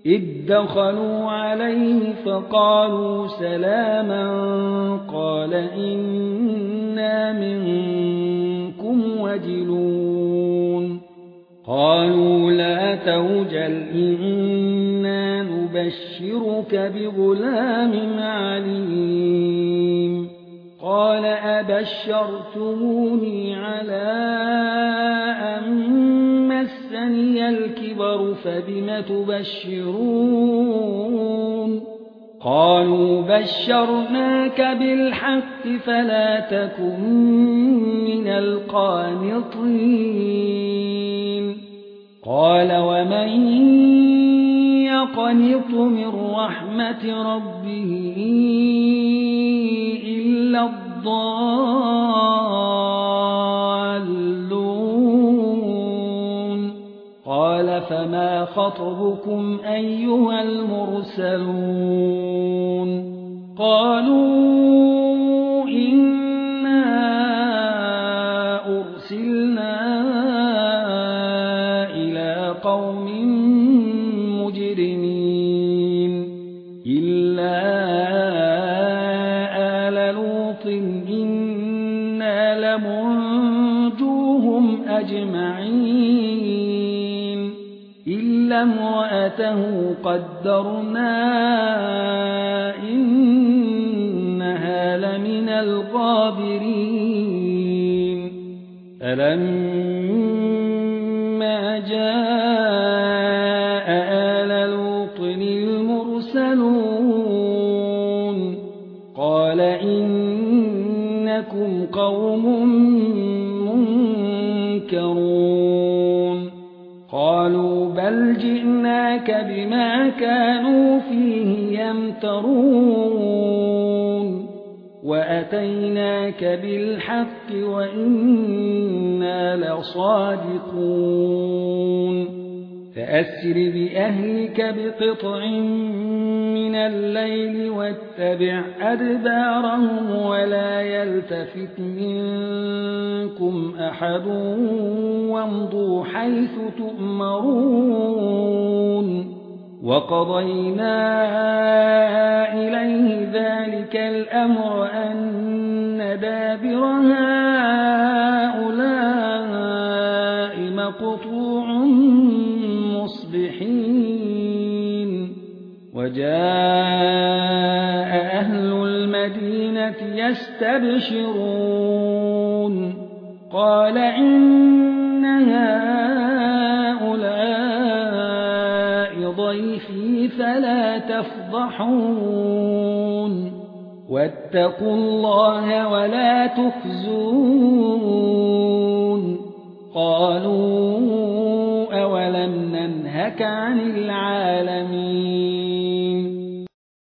إذ دخلوا عليه فقالوا سلاما قال إنا منكم وجلون قالوا لا توجل إنا نبشرك بغلام عليم قال أبشرتموني على أن مسني الكبر فبم تبشرون قالوا بشرناك بالحق فلا تكن من القانطين قال ومن يقنط من رحمة ربه إلا الضالون قال فما خطبكم أيها المرسلون قالوا إنا أرسلنا إلى قوم مجرمين إلا آل لوط إنا لمنجوهم أجمعين إلا امرأته قدرنا إنها لمن الغابرين فلما جاء آل لوط المرسلون قال إنكم قوم منكرون قالوا بل جئناك بما كانوا فيه يمترون وأتيناك بالحق وإنا لصادقون فأسر بأهلك بقطع من الليل واتبع أدبارهم ولا يلتفت منكم أحد وامضوا حيث تؤمرون وقضينا إليه ذلك الأمر أن دابر هؤلاء مقطوع مصبحين وجاء أهل المدينة يستبشرون قال إن هؤلاء ضيفي فلا تفضحون واتقوا الله ولا تخزون قالوا أولم ننهك عن العالمين